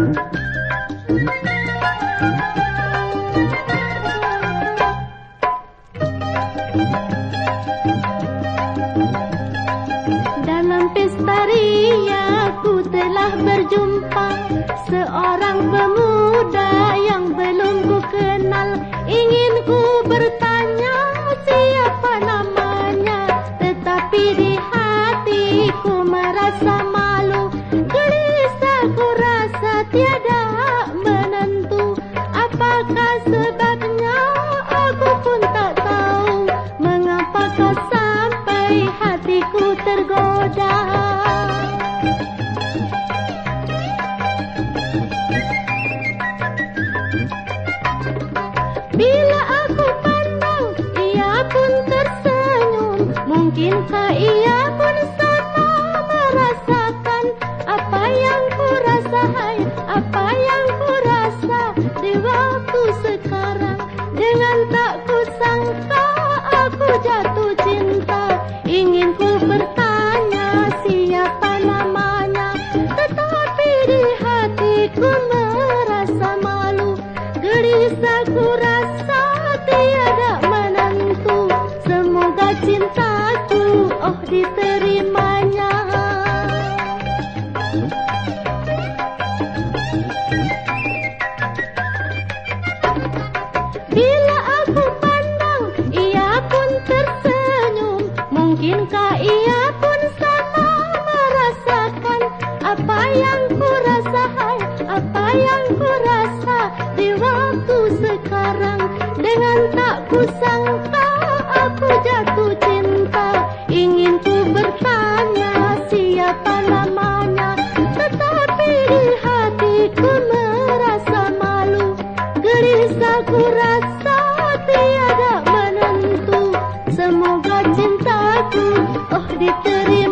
Dalam pesta ria ku telah berjumpa seorang pemuda yang belum ku kenal. Ingin ku bertanya siapa namanya, tetapi di hatiku merasa malu. Gelisah ku rasa tiada menentu. Apakah sebabnya aku pun tak tahu. Mengapakah sampai hatiku tergoda. Bila aku pandang, ia pun tersenyum. Mungkinkah ia pun sama merasakan apa yang ku rasa, hai, apa yang ku rasa di waktu sekarang. Dengan tak ku sangka aku jatuh cinta. Ingin ku bertanya siapa namanya, tetapi di hatiku merasa malu. Gelisah ku rasa tiada menentu. Semoga cintaku diterimanya. Bila aku pandang, ia pun tersenyum. Mungkinkah ia pun sama merasakan apa yang ku rasa, hai, apa yang ku rasa di waktu sekarang. Dengan tak ku sangka aku jatuh cinta. Ingin ku bertanya siapa namanya, tetapi di hatiku merasa malu. Gelisah ku rasa tiada menentu. Semoga cintaku diterima.